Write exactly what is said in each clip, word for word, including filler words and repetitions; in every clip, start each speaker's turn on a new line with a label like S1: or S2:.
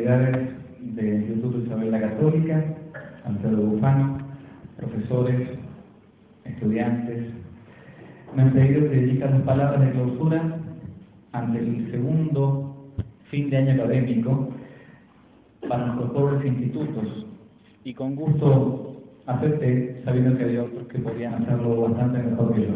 S1: autoridades del Instituto Isabel la Católica, Alfredo Bufano, profesores, estudiantes, me han pedido que dedique las palabras de clausura ante el segundo fin de año académico para nuestros pobres institutos, y con gusto acepté, sabiendo que había otros que podían hacerlo bastante mejor que yo.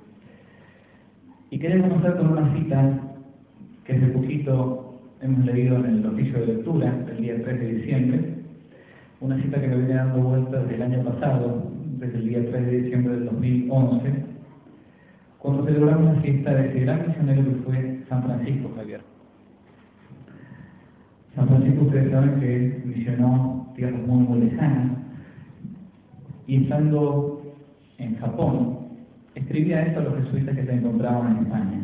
S1: Y quería comenzar con una cita que hace poquito hemos leído en el oficio de lectura del día tres de diciembre, una cita que me viene dando vueltas desde el año pasado, desde el día tres de diciembre del dos mil once, cuando celebramos la fiesta de ese gran misionero que fue San Francisco Javier. San Francisco, ustedes saben que misionó tierras muy, muy lejanas, y estando en Japón, escribía esto a los jesuitas que se encontraban en España.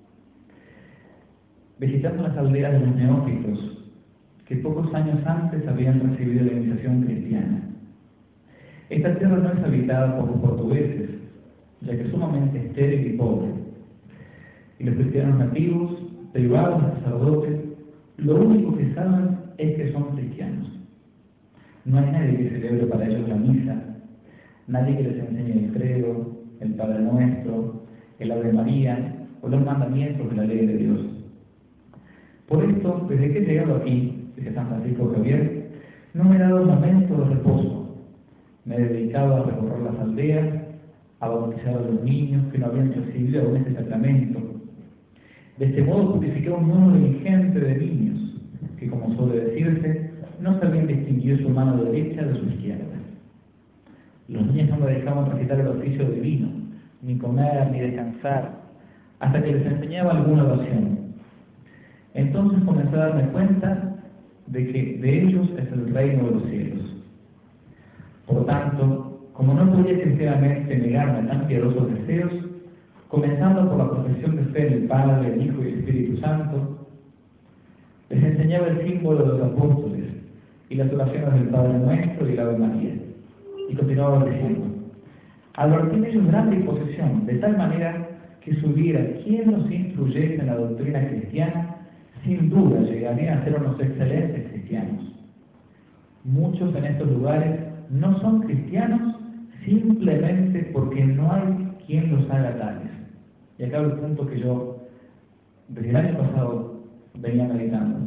S1: Visitando las aldeas de los neófitos, que pocos años antes habían recibido la iniciación cristiana. Esta tierra no es habitada por los portugueses, ya que es sumamente estéril y pobre. Y los cristianos nativos, privados de sacerdotes, lo único que saben es que son cristianos. No hay nadie que celebre para ellos la misa, nadie que les enseñe el credo, el Padre Nuestro, el Ave María o los mandamientos de la ley de Dios. Por esto, desde que he llegado aquí, dice San Francisco Javier, no me he dado un momento de reposo. Me he dedicado a recorrer las aldeas, a bautizar a los niños que no habían recibido aún este sacramento. De este modo purifiqué un número ingente de niños, que, como suele decirse, no sabían distinguir su mano derecha de su izquierda. Los niños no me dejaban recitar el oficio divino, ni comer, ni descansar, hasta que les enseñaba alguna oración. Entonces comencé a darme cuenta de que de ellos es el reino de los cielos. Por tanto, como no podía sinceramente negarme a tan piadosos deseos, comenzando por la profesión de fe del Padre, el Hijo y el Espíritu Santo, les enseñaba el símbolo de los apóstoles y las oraciones del Padre Nuestro y la Ave María. Y continuaba diciendo: advertí en ellos gran disposición, de tal manera que si hubiera quien nos instruyese en la doctrina cristiana, sin duda llegarían a ser unos excelentes cristianos. Muchos en estos lugares no son cristianos simplemente porque no hay quien los haga tales. Y acá el punto que yo desde el año pasado venía meditando.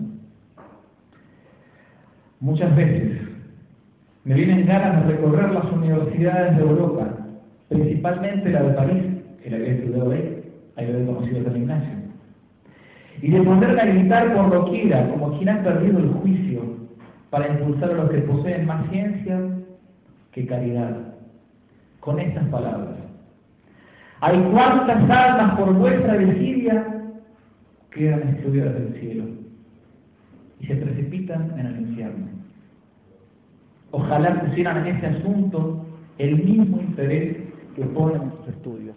S1: Muchas veces me vienen ganas de recorrer las universidades de Europa, principalmente la de París, que la había estudiado ahí, ahí lo había conocido San Ignacio, y de poder gritar por doquiera, como quien ha perdido el juicio, para impulsar a los que poseen más ciencia que caridad, con estas palabras: hay cuantas almas por vuestra desidia quedan excluidas del cielo y se precipitan en el infierno. Ojalá pusieran en este asunto el mismo interés que ponen en sus estudios.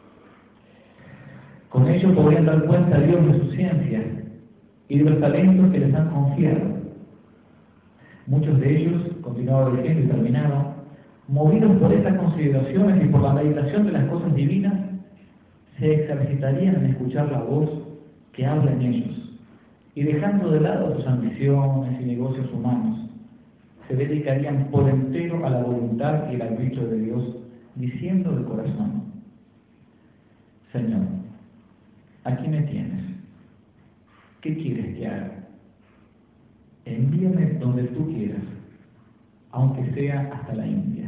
S1: Con ello podrían dar cuenta a Dios de su ciencia y de los talentos que les han confiado. Muchos de ellos, continuaba diciendo y terminaba, movidos por estas consideraciones y por la meditación de las cosas divinas, se ejercitarían en escuchar la voz que habla en ellos, y dejando de lado sus ambiciones y negocios humanos, se dedicarían por entero a la voluntad y el arbitrio de Dios, diciendo de corazón: Señor, aquí me tienes. ¿Qué quieres que haga? Envíame donde tú quieras, aunque sea hasta la India.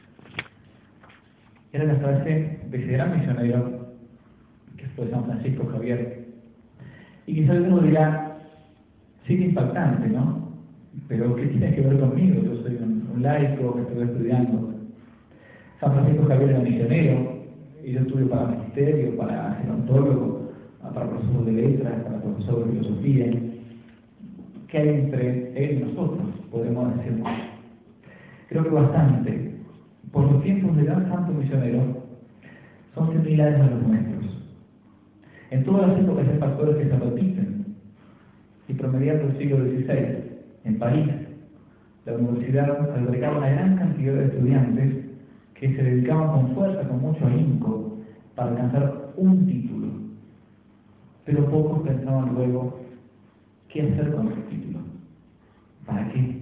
S1: Era la frase de ese gran misionero que fue San Francisco Javier. Y quizá alguno dirá: sí, que impactante, ¿no? Pero ¿qué tiene que ver conmigo? Yo soy un, un laico que estoy estudiando. San Francisco Javier era misionero, y yo estudio para magisterio, para gerontólogo, para profesor de letras, para profesor de filosofía. ¿Qué hay entre él y nosotros? Podemos decir. Creo que bastante. Por los tiempos del gran santo misionero son similares a los nuestros. En todas las épocas hay factores que se repiten. Y promediando el siglo dieciséis, en París, la universidad albergaba una gran cantidad de estudiantes que se dedicaban con fuerza, con mucho ahínco, para alcanzar un título. Pero pocos pensaban luego qué hacer con ese título. ¿Para qué?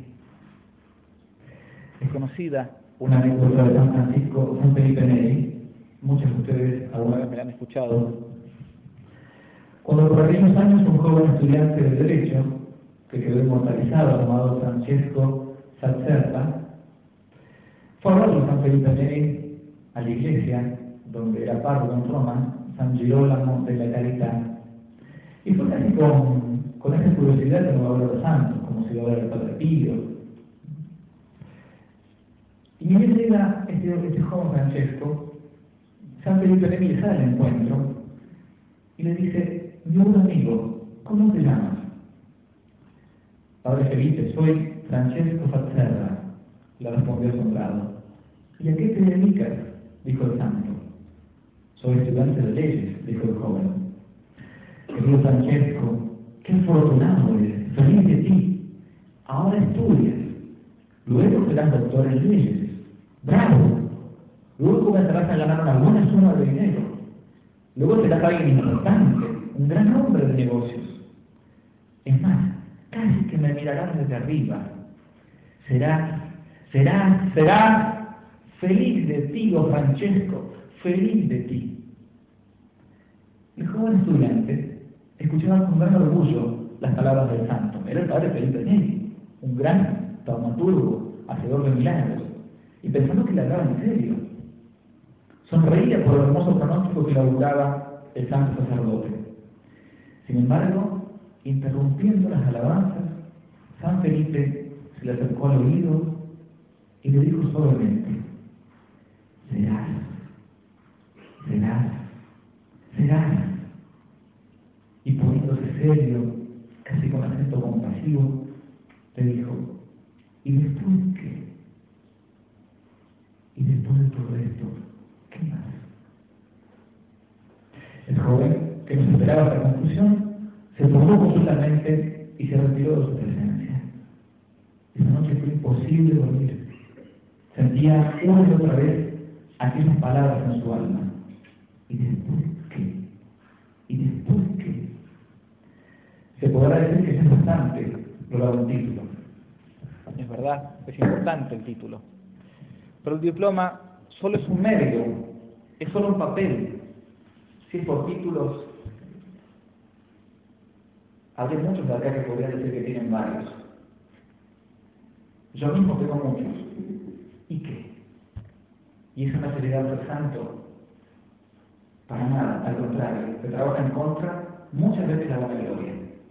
S1: Es conocida una anécdota de San Francisco, San Felipe Neri. Muchos de ustedes alguna vez me la han escuchado. Cuando por aquellos años un joven estudiante de Derecho, que quedó inmortalizado, llamado Francesco Sazzerta, fue a verlo San Felipe Neri a la iglesia, donde era párroco en Roma, San Girolamo de la Carità, y fue casi con, con esa curiosidad que no va a ver a los santos, como si va a ver al Padre Pío. Y ni bien llega este, este joven Francesco, San Felipe Neri le sale al encuentro y le dice: mi buen amigo, ¿cómo te llamas? Padre Felipe, soy Francesco Sazzerta, le respondió asombrado. ¿Y a qué te dedicas?, dijo el santo. Soy estudiante de leyes, dijo el joven. Querido Francesco, qué afortunado eres, feliz de ti. Ahora estudias, luego serás doctor en leyes. ¡Bravo! Luego comenzarás a ganar una buena suma de dinero. Luego serás alguien importante, un gran hombre de negocios. Es más, casi que me mirarás desde arriba. Serás, serás, serás feliz de ti, oh Francesco, feliz de ti. El joven estudiante escuchaba con gran orgullo las palabras del santo. Era el padre Felipe Neri, un gran taumaturgo, hacedor de milagros, y pensando que le hablaba en serio. Sonreía por el hermoso pronóstico que le auguraba el santo sacerdote. Sin embargo, interrumpiendo las alabanzas, San Felipe se le acercó al oído y le dijo suavemente: serás, serás, serás. Y poniéndose serio, casi con acento compasivo, le dijo: ¿y después qué? Y después de todo esto, ¿qué más? El joven, que no esperaba esta conclusión, se turbó completamente y se retiró de su presencia. Esa noche fue imposible dormir. Sentía una y otra vez aquellas palabras en su alma. ¿Y después qué? ¿Y después qué? Se podrá decir que es bastante lograr un título. Es verdad, es importante el título. Pero el diploma solo es un medio, es solo un papel. Si es por títulos, habría muchos de acá que podrían decir que tienen varios. Yo mismo tengo muchos. ¿Y qué? ¿Y eso me hace llegar al santo? Para nada, al contrario, se trabaja en contra muchas veces la buena gloria.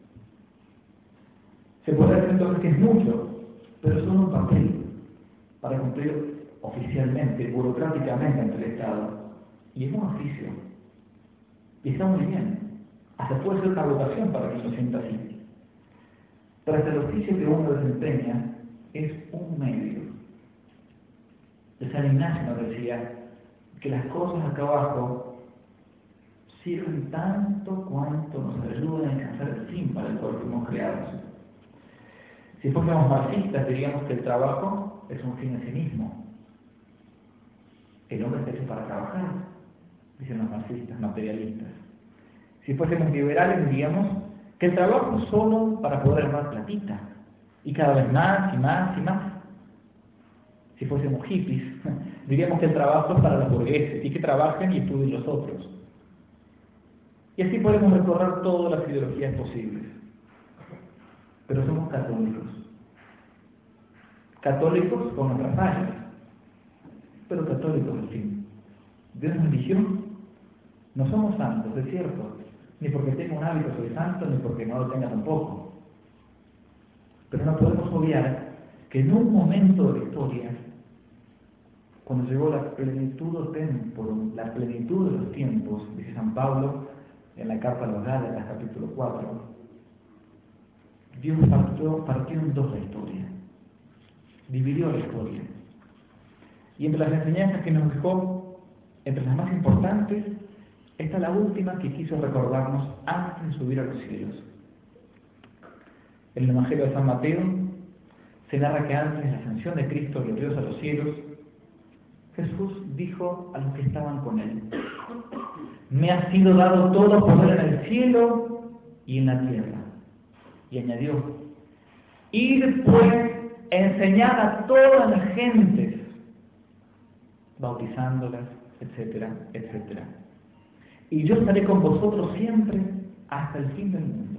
S1: Se puede decir entonces que es mucho, pero es solo un papel para cumplir oficialmente, burocráticamente ante el Estado. Y es un oficio. Y está muy bien. Hasta puede ser una vocación para que se sienta así. Pero hasta el oficio que uno desempeña es un medio. De San Ignacio nos decía que las cosas acá abajo sirven tanto cuanto nos ayudan a alcanzar el fin para el cual fuimos creados. Si fuésemos marxistas, diríamos que el trabajo es un fin en sí mismo. El hombre está hecho para trabajar, dicen los marxistas, materialistas. Si fuésemos liberales, diríamos que el trabajo es solo para poder ganar platita, y cada vez más y más y más. Si fuésemos hippies, diríamos que el trabajo es para los burgueses, y que trabajen y estudien los otros. Y así podemos recorrer todas las ideologías posibles. Pero somos católicos. Católicos con nuestras fallas, pero católicos al fin. Dios nos eligió. No somos santos, es cierto, ni porque tenga un hábito soy santo, ni porque no lo tenga tampoco. Pero no podemos obviar que en un momento de la historia, cuando llegó la plenitud temporum, la plenitud de los tiempos, dice San Pablo en la carta a los Gálatas, capítulo cuatro, Dios partió, partió en dos la historia, dividió la historia. Y entre las enseñanzas que nos dejó, entre las más importantes, está la última que quiso recordarnos antes de subir a los cielos. En el Evangelio de San Mateo se narra que antes de la ascensión de Cristo glorioso a los cielos, Jesús dijo a los que estaban con él: me ha sido dado todo poder en el cielo y en la tierra. Y añadió: Ir pues, enseñad a todas las gentes, bautizándolas, etcétera, etcétera. Y yo estaré con vosotros siempre hasta el fin del mundo.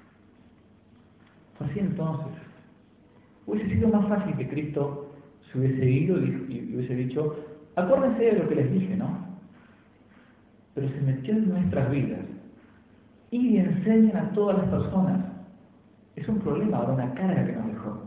S1: Así entonces, hubiese sido más fácil que Cristo se hubiese ido y hubiese dicho, acuérdense de lo que les dije, ¿no? Pero se metió en nuestras vidas y enseñan a todas las personas. Es un problema, ahora una carga que nos dejó.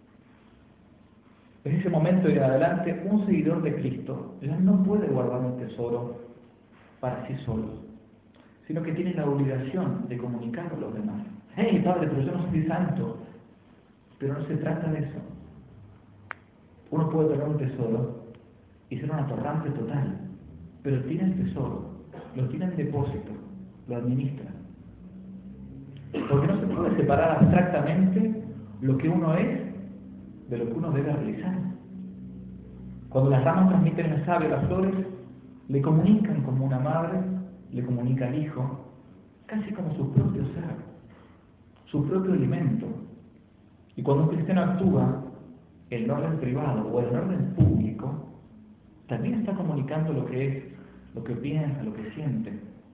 S1: En ese momento y en adelante, un seguidor de Cristo ya no puede guardar un tesoro para sí solo, sino que tiene la obligación de comunicarlo a los demás. ¡Hey, Padre, pero yo no soy santo! Pero no se trata de eso. Uno puede tener un tesoro y ser un atorrante total, pero tiene el tesoro, lo tiene en depósito, lo administra. Porque no se puede separar abstractamente lo que uno es de lo que uno debe realizar. Cuando las ramas transmiten el savia a las flores, le comunican como una madre, le comunica al hijo, casi como su propio ser, su propio alimento. Y cuando un cristiano actúa en el orden privado o en el orden público, también está comunicando lo que es, lo que piensa, lo que siente.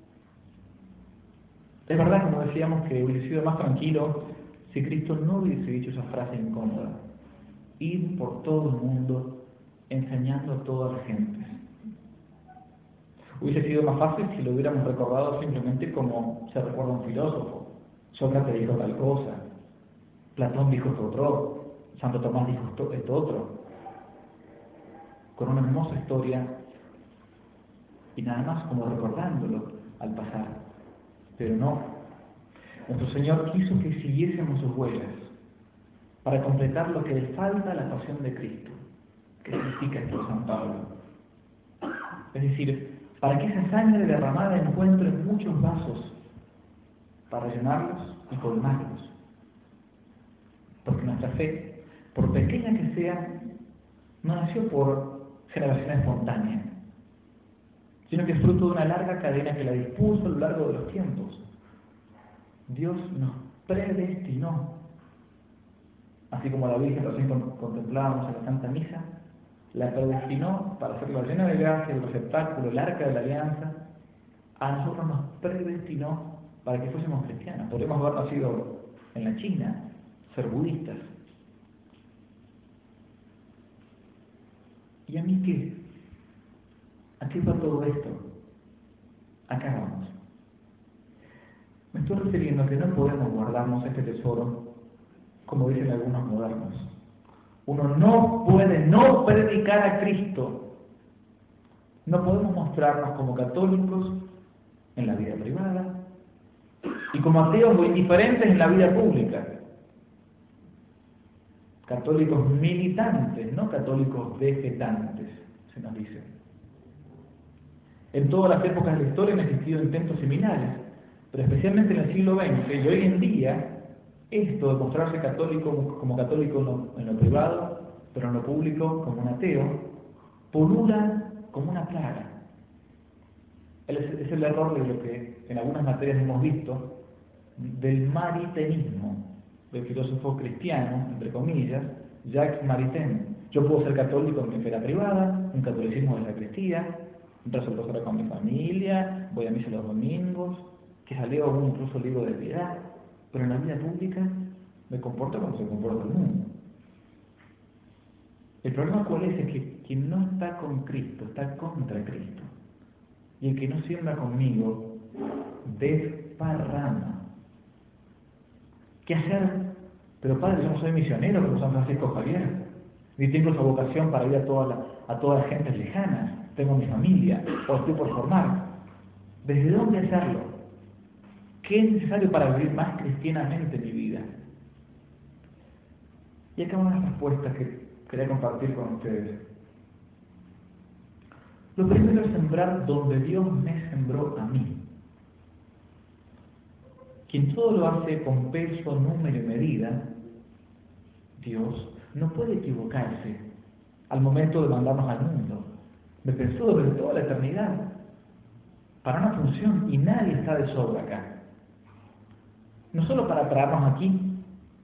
S1: Es verdad, como decíamos, que hubiese sido más tranquilo si Cristo no hubiese dicho esa frase incómoda: ir por todo el mundo enseñando a todas las gentes. Hubiese sido más fácil si lo hubiéramos recordado simplemente como se recuerda un filósofo. Sócrates dijo tal cosa, Platón dijo esto otro, Santo Tomás dijo esto, esto otro, con una hermosa historia y nada más como recordándolo al pasar. Pero no, nuestro Señor quiso que siguiésemos sus huellas para completar lo que le falta a la pasión de Cristo. ¿Qué significa esto, San Pablo? Es decir, para que esa sangre derramada encuentre muchos vasos para llenarlos y colmarlos. Porque nuestra fe, por pequeña que sea, no nació por generación espontánea, sino que es fruto de una larga cadena que la dispuso a lo largo de los tiempos. Dios nos predestinó, así como la Virgen recién contemplábamos en la Santa Misa, la predestinó para ser la llena de gracia, el receptáculo, el arca de la alianza. A nosotros nos predestinó para que fuésemos cristianos. Podríamos haber nacido en la China, ser budistas. ¿Y a mí qué? ¿A qué va todo esto? Acá vamos. Me estoy refiriendo a que no podemos guardarnos este tesoro, como dicen algunos modernos. Uno no puede no predicar a Cristo. No podemos mostrarnos como católicos en la vida privada y como ateos muy indiferentes en la vida pública. Católicos militantes, no católicos vegetantes, se nos dice. En todas las épocas de la historia han existido intentos similares, pero especialmente en el siglo veinte y hoy en día, esto de mostrarse católico como católico en lo, en lo privado, pero en lo público como un ateo, polula como una plaga. Es, es el error de lo que en algunas materias hemos visto, del maritenismo, del filósofo cristiano, entre comillas, Jacques Maritain. Yo puedo ser católico en mi esfera privada, un catolicismo de sacristía, rezo el rosario con mi familia, voy a misa los domingos, quizá leo incluso libro de piedad, pero en la vida pública me comporto como se comporta el mundo. El problema cuál es, es que quien no está con Cristo está contra Cristo. Y el que no siembra conmigo desparrama. ¿Qué hacer? Pero padre, yo no soy misionero como San Francisco Javier, ni tengo esa vocación para ir a todas las a todas las gentes lejanas, tengo mi familia, o estoy por formar. ¿Desde dónde hacerlo? ¿Qué es necesario para vivir más cristianamente mi vida? Y acá van las respuestas que quería compartir con ustedes. Lo primero es sembrar donde Dios me sembró a mí. Quien todo lo hace con peso, número y medida, Dios, no puede equivocarse al momento de mandarnos al mundo. Me pensó desde toda la eternidad para una función y nadie está de sobra acá. No solo para traernos aquí,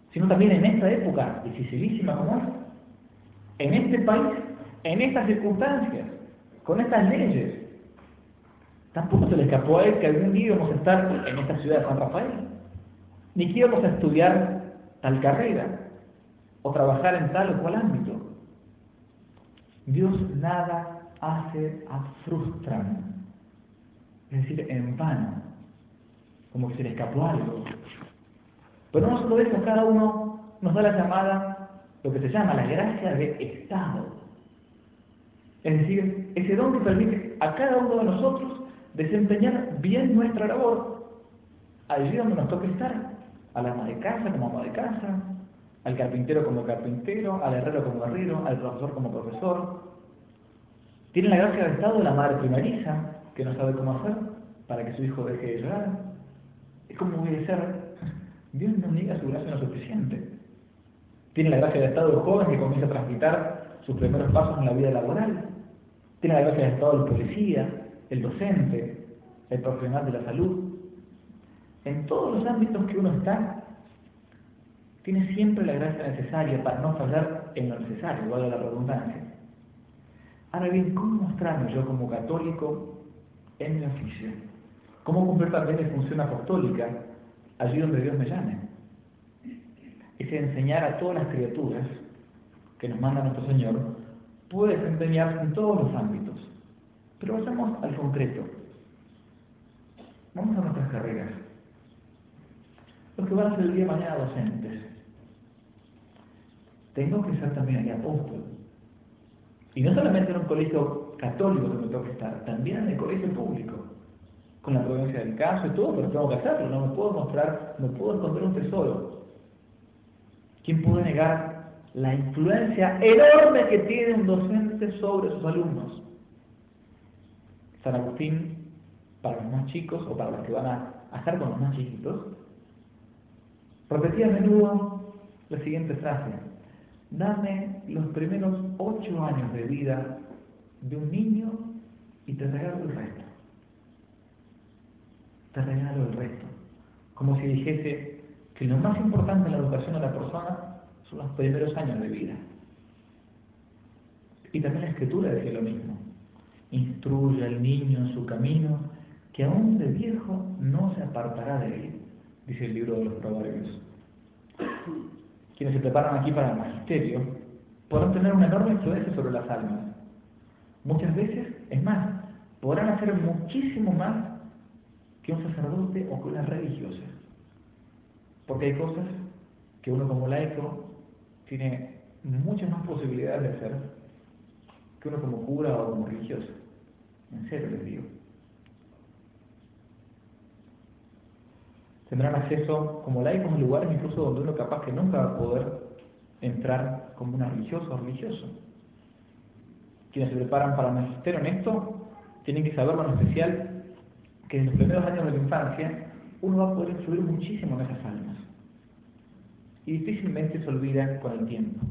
S1: sino también en esta época dificilísima como esta, en este país, en estas circunstancias, con estas leyes. Tampoco se le escapó a él que algún día íbamos a estar en esta ciudad de San Rafael, ni que íbamos a estudiar tal carrera o trabajar en tal o cual ámbito. Dios nada hace a frustran, es decir, en vano, como que se le escapó algo. Pero no solo eso, cada uno nos da la llamada, lo que se llama la gracia de Estado. Es decir, ese don que permite a cada uno de nosotros desempeñar bien nuestra labor, allí donde nos toque estar, al ama de casa como ama de casa, al carpintero como carpintero, al herrero como herrero, al profesor como profesor. Tiene la gracia de Estado de la madre primeriza, que no sabe cómo hacer para que su hijo deje de llorar. Es como obedecer. Dios nos niega su gracia no suficiente. Tiene la gracia de Estado del joven que comienza a transitar sus primeros pasos en la vida laboral. Tiene la gracia de Estado del policía, el docente, el profesional de la salud. En todos los ámbitos que uno está, tiene siempre la gracia necesaria para no fallar en lo necesario, valga la redundancia. Ahora bien, ¿cómo mostrarme yo como católico en mi oficio? ¿Cómo cumplir también mi función apostólica allí donde Dios me llame? Es enseñar a todas las criaturas que nos manda nuestro Señor, puede desempeñarse en todos los ámbitos. Pero vayamos al concreto. Vamos a nuestras carreras. Los que van a ser el día de mañana docentes. Tengo que ser también ahí apóstol. Y no solamente en un colegio católico que me toca estar, también en el colegio público, con la prudencia del caso y todo, pero tengo que hacerlo, no me puedo mostrar, no puedo esconder un tesoro. ¿Quién puede negar la influencia enorme que tiene un docente sobre sus alumnos? San Agustín, para los más chicos, o para los que van a, a estar con los más chiquitos, repetía a menudo la siguiente frase: dame los primeros ocho años de vida de un niño y te regalo el resto. Te regalo el resto. Como si dijese que lo más importante en la educación de la persona son los primeros años de vida. Y también la Escritura decía lo mismo: instruye al niño en su camino, que aún de viejo no se apartará de él, dice el libro de los Proverbios. Quienes se preparan aquí para el magisterio podrán tener una enorme influencia sobre las almas. Muchas veces, es más, podrán hacer muchísimo más que un sacerdote o que una religiosa. Porque hay cosas que uno como laico tiene muchas más posibilidades de hacer que uno como cura o como religioso. En serio les digo. Tendrán acceso como laicos a lugares incluso donde uno capaz que nunca va a poder entrar como una religiosa o religioso. Quienes se preparan para el magisterio en esto tienen que saber lo especial que en los primeros años de la infancia uno va a poder influir muchísimo en esas almas y difícilmente se olvida con el tiempo.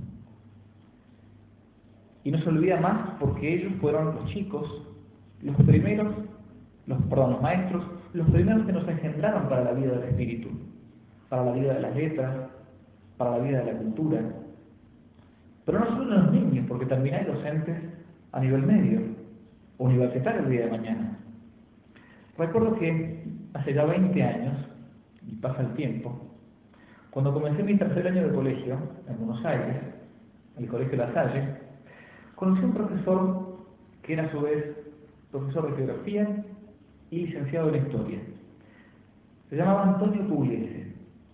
S1: Y no se olvida más porque ellos fueron los chicos, los primeros, los, perdón, los maestros, los primeros que nos engendraron para la vida del espíritu, para la vida de las letras, para la vida de la cultura. Pero no solo los niños, porque también hay docentes a nivel medio, universitarios el día de mañana. Recuerdo que hace ya veinte años, y pasa el tiempo, cuando comencé mi tercer año de colegio en Buenos Aires, el Colegio La Salle, conocí a un profesor que era a su vez profesor de geografía y licenciado en historia. Se llamaba Antonio Pugliese.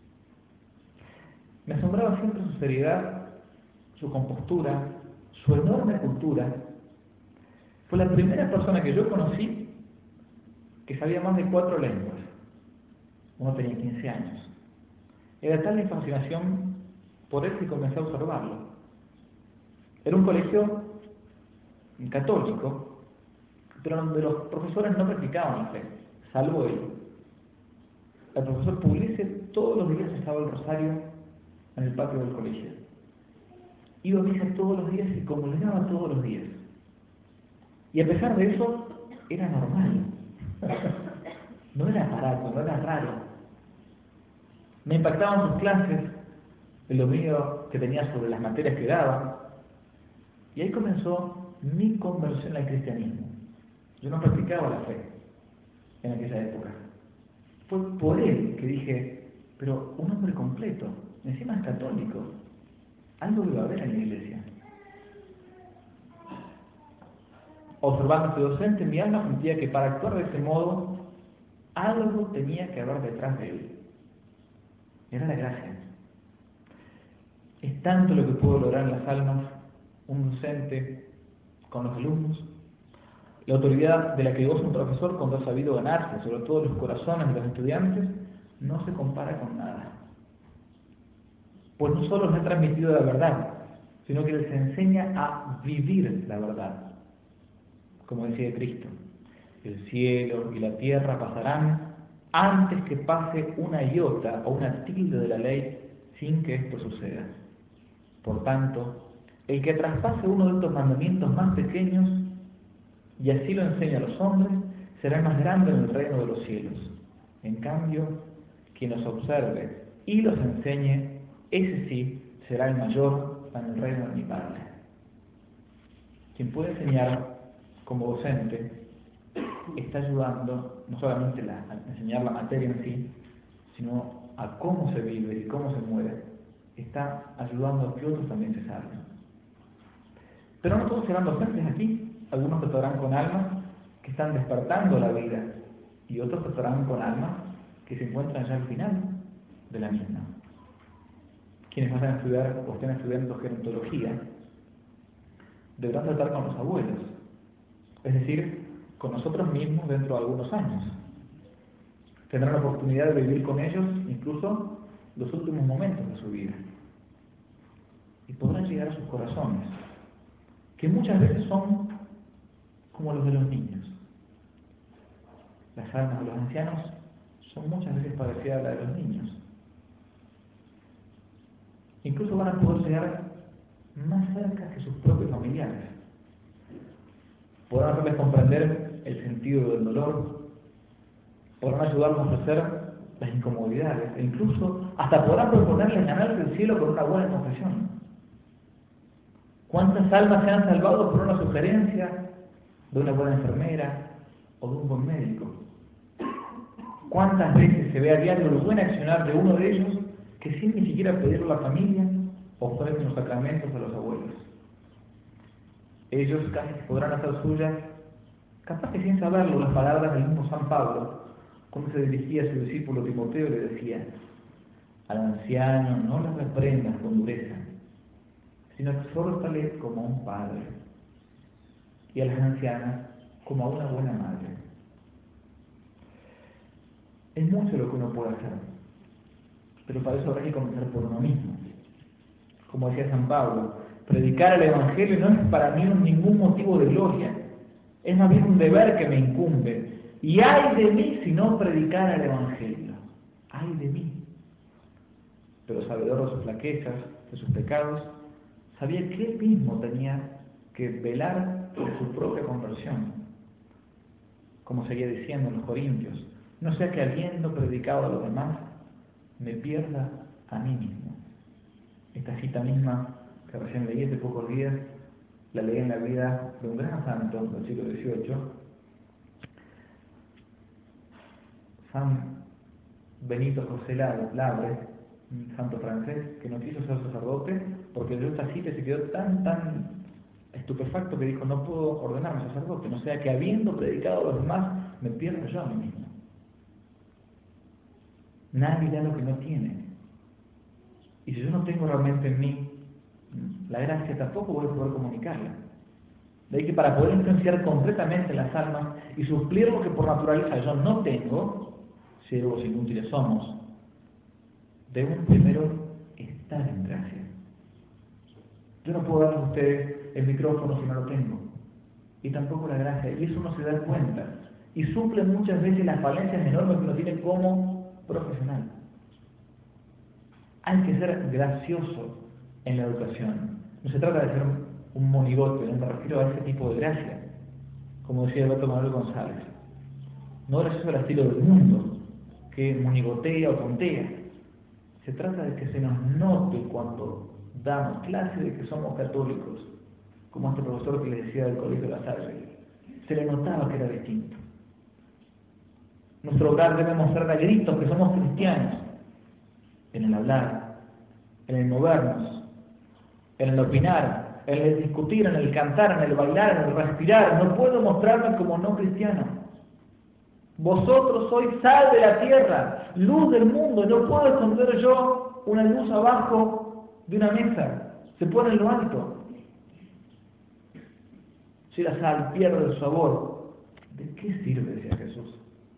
S1: Me asombraba siempre su seriedad, su compostura, su enorme cultura. Fue la primera persona que yo conocí que sabía más de cuatro lenguas. Uno tenía quince años. Era tal mi fascinación por él que comencé a observarlo. Era un colegio católico, pero donde los profesores no practicaban la fe, salvo él. El profesor Pugliese todos los días estaba el rosario en el patio del colegio. Iba a misa todos los días y comulgaba todos los días. Y a pesar de eso, era normal. No era aparato, no era raro. Me impactaban sus clases el dominio que tenía sobre las materias que daba. Y ahí comenzó mi conversión al cristianismo. Yo no practicaba la fe en aquella época. Fue por él que dije, pero un hombre completo, encima es católico, algo iba a haber en la iglesia. Observando a este docente, mi alma sentía que para actuar de ese modo, algo tenía que haber detrás de él. Era la gracia. Es tanto lo que pudo lograr en las almas un docente con los alumnos, la autoridad de la que goza un profesor cuando ha sabido ganarse, sobre todo los corazones de los estudiantes, no se compara con nada. Pues no solo nos ha transmitido la verdad, sino que les enseña a vivir la verdad. Como decía Cristo, el cielo y la tierra pasarán antes que pase una iota o una tilde de la ley sin que esto suceda. Por tanto, el que traspase uno de estos mandamientos más pequeños y así lo enseña a los hombres, será el más grande en el reino de los cielos. En cambio, quien los observe y los enseñe, ese sí será el mayor en el reino de mi Padre. Quien puede enseñar como docente está ayudando no solamente la, a enseñar la materia en sí, sino a cómo se vive y cómo se muere, está ayudando a que otros también se salven. Pero no todos serán docentes aquí. Algunos tratarán con almas que están despertando la vida y otros tratarán con almas que se encuentran ya al final de la misma. Quienes vayan a estudiar o estén estudiando gerontología deberán tratar con los abuelos, es decir, con nosotros mismos dentro de algunos años. Tendrán la oportunidad de vivir con ellos incluso los últimos momentos de su vida. Y podrán llegar a sus corazones, que muchas veces son como los de los niños. Las almas de los ancianos son muchas veces parecidas a las de los niños. Incluso van a poder llegar más cerca que sus propios familiares. Podrán hacerles comprender el sentido del dolor, podrán ayudarnos a ofrecer las incomodidades, e incluso hasta podrán proponerles ganarse el cielo con una buena confesión. ¿Cuántas almas se han salvado por una sugerencia de una buena enfermera o de un buen médico? ¿Cuántas veces se ve a diario el buen accionar de uno de ellos que sin ni siquiera pedirlo a la familia ofrecen los sacramentos a los abuelos? Ellos casi podrán hacer suyas, capaz que sin saberlo, las palabras del mismo San Pablo, cuando se dirigía a su discípulo Timoteo y le decía: al anciano no le reprendas con dureza, sino exhórtale como a un padre, y a las ancianas como a una buena madre. Es mucho lo que uno puede hacer, pero para eso habrá que comenzar por uno mismo. Como decía San Pablo, predicar el Evangelio no es para mí ningún motivo de gloria, es más bien un deber que me incumbe. Y ay de mí si no predicara el Evangelio, ay de mí. Pero sabedor de sus flaquezas, de sus pecados, sabía que él mismo tenía que velar por su propia conversión. Como seguía diciendo en los Corintios, no sea que habiendo predicado a los demás, me pierda a mí mismo. Esta cita misma que recién leí hace pocos días, la leí en la vida de un gran santo del siglo dieciocho, San Benito José Labre, un santo francés que no quiso ser sacerdote porque leyó esta cita y se quedó tan, tan estupefacto que dijo: no puedo ordenarme sacerdote, no sea que habiendo predicado a los demás, me pierda yo a mí mismo. Nadie da lo que no tiene. Y si yo no tengo realmente en mí la gracia, tampoco voy a poder comunicarla. De ahí que para poder influenciar completamente las almas y suplir lo que por naturaleza yo no tengo, ciegos inútiles somos, debo primero estar en gracia. Yo no puedo darles a ustedes el micrófono si no lo tengo, y tampoco la gracia, y eso uno se da cuenta, y suple muchas veces las falencias enormes que uno tiene como profesional. Hay que ser gracioso en la educación. No se trata de ser un monigote, no me refiero a ese tipo de gracia, como decía Alberto Manuel González. No gracioso al estilo del mundo, que monigotea o tontea, Se trata de que se nos note cuando damos clase de que somos católicos, como este profesor que les decía del colegio de La Salle. Se le notaba que era distinto. Nuestro hogar debe mostrar a gritos que somos cristianos, en el hablar, en el movernos, en el opinar, en el discutir, en el cantar, en el bailar, en el respirar. No puedo mostrarme como no cristiano. Vosotros sois sal de la tierra, luz del mundo. No puedo esconder yo una luz abajo de una mesa. Se pone en lo alto. Si la sal pierde el sabor, ¿de qué sirve? Decía Jesús.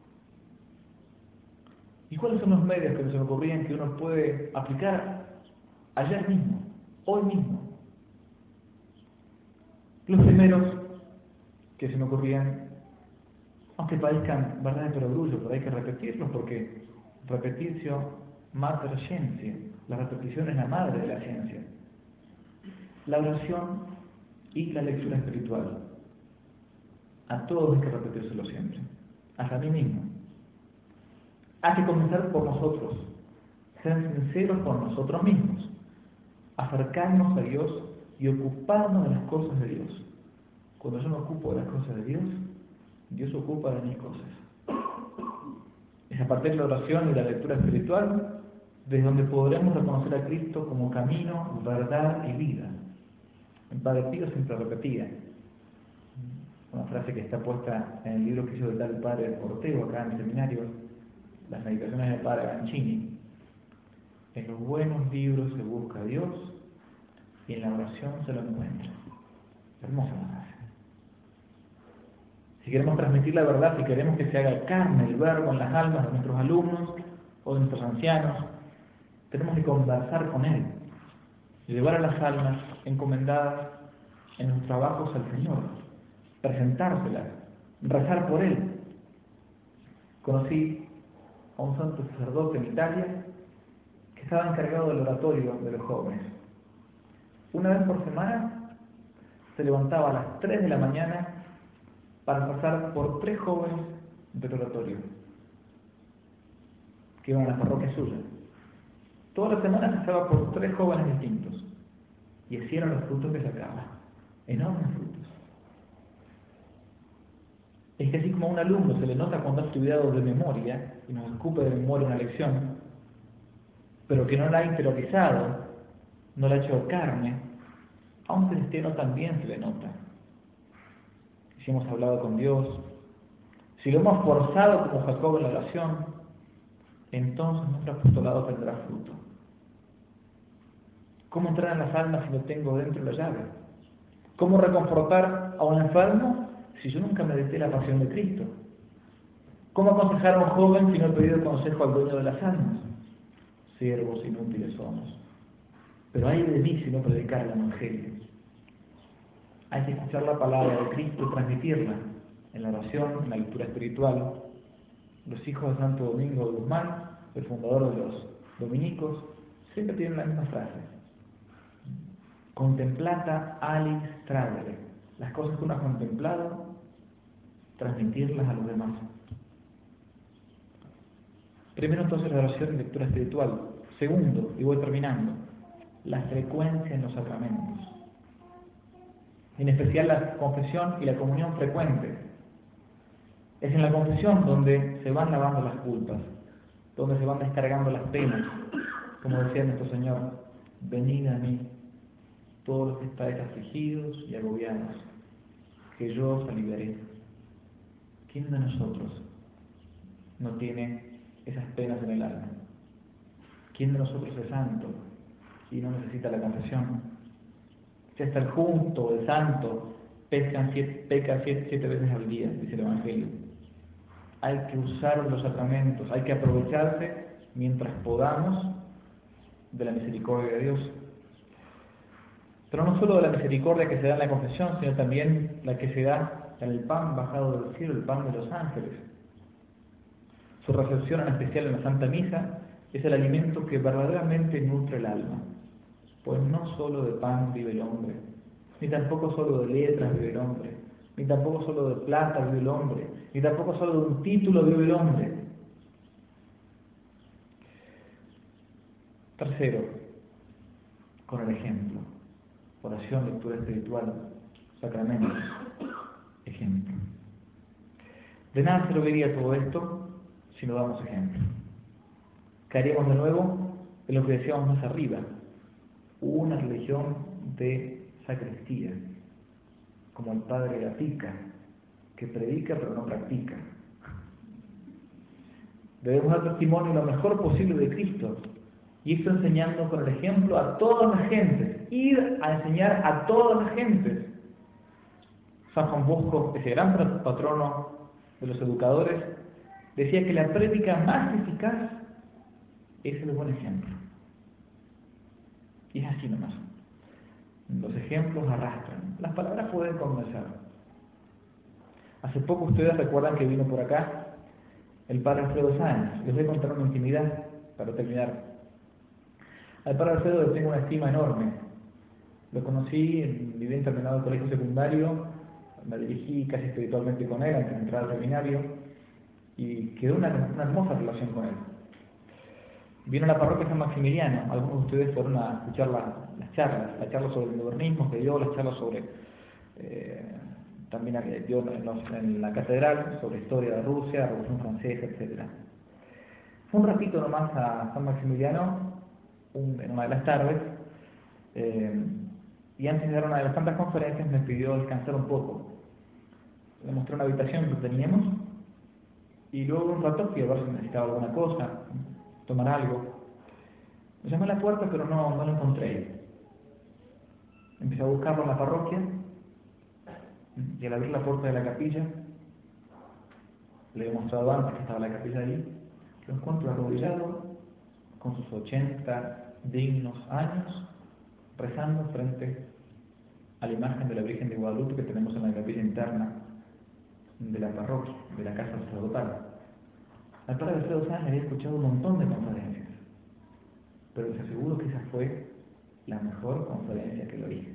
S1: ¿Y cuáles son los medios que se me ocurrían que uno puede aplicar ayer mismo, hoy mismo? Los primeros que se me ocurrían, aunque parezcan verdad de perogrullo, pero hay que repetirlos porque repetitio mater scientia, la repetición es la madre de la ciencia. La oración y la lectura espiritual. A todos hay que repetírselo siempre, hasta a mí mismo. Hay que comenzar por nosotros, ser sinceros con nosotros mismos, acercarnos a Dios y ocuparnos de las cosas de Dios. Cuando yo me ocupo de las cosas de Dios, Dios se ocupa de mis cosas. Es a partir de la oración y la lectura espiritual desde donde podremos reconocer a Cristo como camino, verdad y vida. En Padre Pío siempre repetía una frase que está puesta en el libro que hizo el tal Padre Ortego acá en el seminario, Las Meditaciones del Padre Mancini. En los buenos libros se busca a Dios y en la oración se lo encuentra. Hermosa frase. Si queremos transmitir la verdad, si queremos que se haga carne el verbo en las almas de nuestros alumnos o de nuestros ancianos, tenemos que conversar con Él, llevar a las almas encomendadas en los trabajos al Señor, presentárselas, rezar por Él. Conocí a un santo sacerdote en Italia que estaba encargado del oratorio de los jóvenes. Una vez por semana se levantaba a las tres de la mañana para pasar por tres jóvenes del oratorio que iban a la parroquia suya. Todas las semanas pasaba por tres jóvenes distintos y así eran los frutos que sacaba, enormes frutos. Es que así como a un alumno se le nota cuando ha estudiado de memoria y nos escupe de memoria una lección, pero que no la ha interiorizado, no la ha hecho carne, a un cristiano también se le nota. Si hemos hablado con Dios, si lo hemos forzado como Jacob en la oración, entonces nuestro apostolado tendrá fruto. ¿Cómo entrar en las almas si no tengo dentro la llave? ¿Cómo reconfortar a un enfermo si yo nunca medité la pasión de Cristo? ¿Cómo aconsejar a un joven si no he pedido consejo al dueño de las almas? Siervos inútiles somos. Pero hay de mí si no predicar el Evangelio. Hay que escuchar la palabra de Cristo y transmitirla en la oración, en la lectura espiritual. Los hijos de Santo Domingo de Guzmán, el fundador de los dominicos, siempre tienen la misma frase. Contemplata alis tradere. Las cosas que uno ha contemplado, transmitirlas a los demás. Primero entonces la oración y lectura espiritual. Segundo, y voy terminando, la frecuencia en los sacramentos. En especial la confesión y la comunión frecuente. Es en la confesión donde se van lavando las culpas, donde se van descargando las penas. Como decía nuestro Señor, venid a mí, todos los que estáis afligidos y agobiados, que yo os aliviaré. ¿Quién de nosotros no tiene esas penas en el alma? ¿Quién de nosotros es santo y no necesita la confesión? Si hasta el justo, el santo, pecan siete, peca siete, siete veces al día, dice el Evangelio. Hay que usar los sacramentos, hay que aprovecharse mientras podamos de la misericordia de Dios. Pero no solo de la misericordia que se da en la confesión, sino también la que se da en el pan bajado del cielo, el pan de los ángeles. Su recepción en especial en la Santa Misa es el alimento que verdaderamente nutre el alma. Pues no solo de pan vive el hombre, ni tampoco solo de letras vive el hombre, ni tampoco solo de plata vive el hombre, ni tampoco solo de un título vive el hombre. Tercero, con el ejemplo. Oración, lectura espiritual, sacramentos, ejemplo. De nada serviría todo esto si no damos ejemplo. Caeríamos de nuevo en lo que decíamos más arriba. Hubo una religión de sacristía, como el padre Gatica, que predica pero no practica. Debemos dar testimonio lo mejor posible de Cristo, y esto enseñando con el ejemplo a todas las gentes, ir a enseñar a todas las gentes. San Juan Bosco, ese gran patrono de los educadores, decía que la prédica más eficaz es el buen ejemplo. Y es así nomás. Los ejemplos arrastran. Las palabras pueden convencer. Hace poco ustedes recuerdan que vino por acá el padre Alfredo Sáenz. Les voy a contar una intimidad para terminar. Al padre Alfredo le tengo una estima enorme. Lo conocí en mi bien terminado colegio secundario, me dirigí casi espiritualmente con él antes de entrar al seminario y quedó una, una hermosa relación con él. Vino a la parroquia San Maximiliano, algunos de ustedes fueron a escuchar la, las charlas, las charlas sobre el modernismo que dio, las charlas sobre, eh, también dio en, los, en la catedral, sobre historia de Rusia, Revolución Francesa, etcétera. Fue un ratito nomás a San Maximiliano, un, en una de las tardes, eh, y antes de dar una de las tantas conferencias me pidió descansar un poco. Le mostré una habitación que teníamos, y luego un rato fui a ver si necesitaba alguna cosa, tomar algo. Me llamé a la puerta, pero no, no lo encontré. Empecé a buscarlo en la parroquia, y al abrir la puerta de la capilla, le he mostrado antes que estaba la capilla ahí, lo encuentro arrodillado, con sus ochenta dignos años, rezando frente a la imagen de la Virgen de Guadalupe que tenemos en la capilla interna de la parroquia, de la casa sacerdotal. Al padre Alfredo Sáenz le había escuchado un montón de conferencias, pero les aseguro que esa fue la mejor conferencia que lo oí.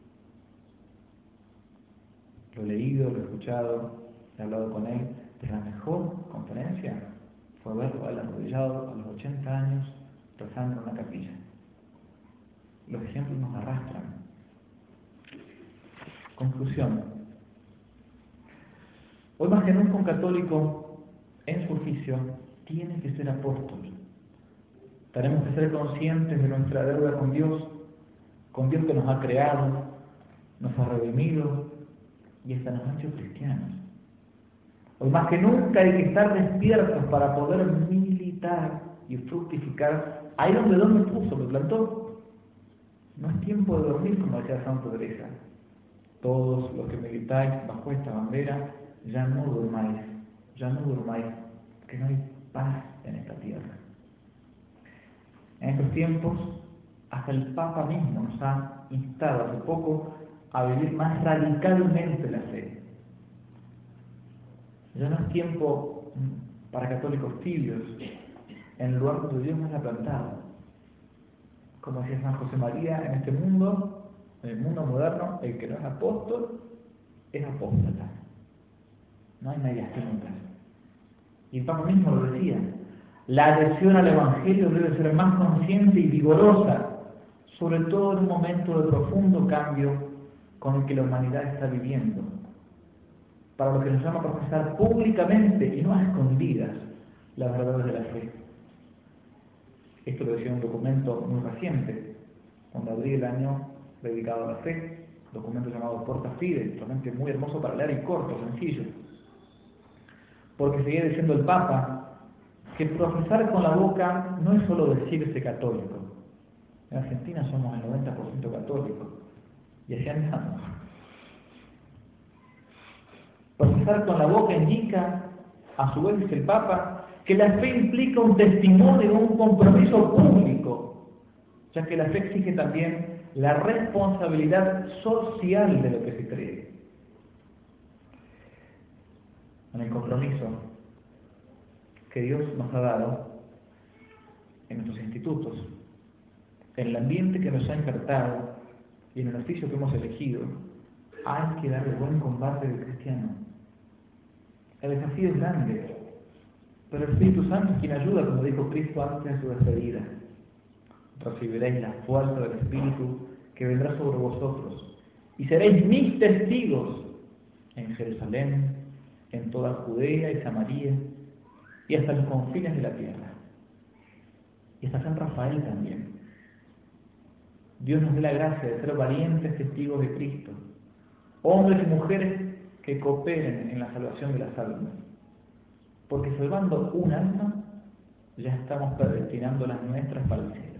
S1: Lo he leído, lo he escuchado, he hablado con él, pero la mejor conferencia fue verlo al arrodillado a los ochenta años rezando en una capilla. Los ejemplos nos arrastran. Conclusión. Hoy más que nunca un católico en su oficio tiene que ser apóstol. Tenemos que ser conscientes de nuestra deuda con Dios, con Dios que nos ha creado, nos ha redimido y hasta nos ha hecho cristianos. Hoy más que nunca hay que estar despiertos para poder militar y fructificar ahí donde Dios me puso, me plantó. No es tiempo de dormir, como decía Santa Teresa. Todos los que militáis bajo esta bandera, ya no durmáis, ya no durmáis, que no hay paz en esta tierra. En estos tiempos, hasta el Papa mismo nos ha instado hace poco a vivir más radicalmente la fe. Ya no es tiempo para católicos tibios en el lugar donde Dios nos ha plantado. Como decía San José María, en este mundo, en el mundo moderno, el que no es apóstol es apóstata. No hay medias tintas. Y el Papa mismo lo decía, la adhesión al Evangelio debe ser más consciente y vigorosa, sobre todo en un momento de profundo cambio con el que la humanidad está viviendo, para lo que nos llama a profesar públicamente y no a escondidas las verdades de la fe. Esto lo decía un documento muy reciente, cuando abrí el año dedicado a la fe, documento llamado Porta Fide, realmente muy hermoso para leer y corto, sencillo. Porque seguía diciendo el Papa que profesar con la boca no es solo decirse católico. En Argentina somos el noventa por ciento católicos, y así andamos. Profesar con la boca indica, a su vez dice el Papa, que la fe implica un testimonio, un compromiso público, ya que la fe exige también la responsabilidad social de lo que se cree. En el compromiso que Dios nos ha dado en nuestros institutos, en el ambiente que nos ha injertado y en el oficio que hemos elegido, hay que dar el buen combate del cristiano. El desafío es grande, pero el Espíritu Santo es quien ayuda, como dijo Cristo antes de su despedida. recibiréis la fuerza del Espíritu que vendrá sobre vosotros, y seréis mis testigos en Jerusalén, en toda Judea y Samaria, y hasta los confines de la tierra. Y hasta San Rafael también. Dios nos dé la gracia de ser valientes testigos de Cristo, hombres y mujeres que cooperen en la salvación de las almas, porque salvando un alma, ya estamos predestinando las nuestras para el cielo.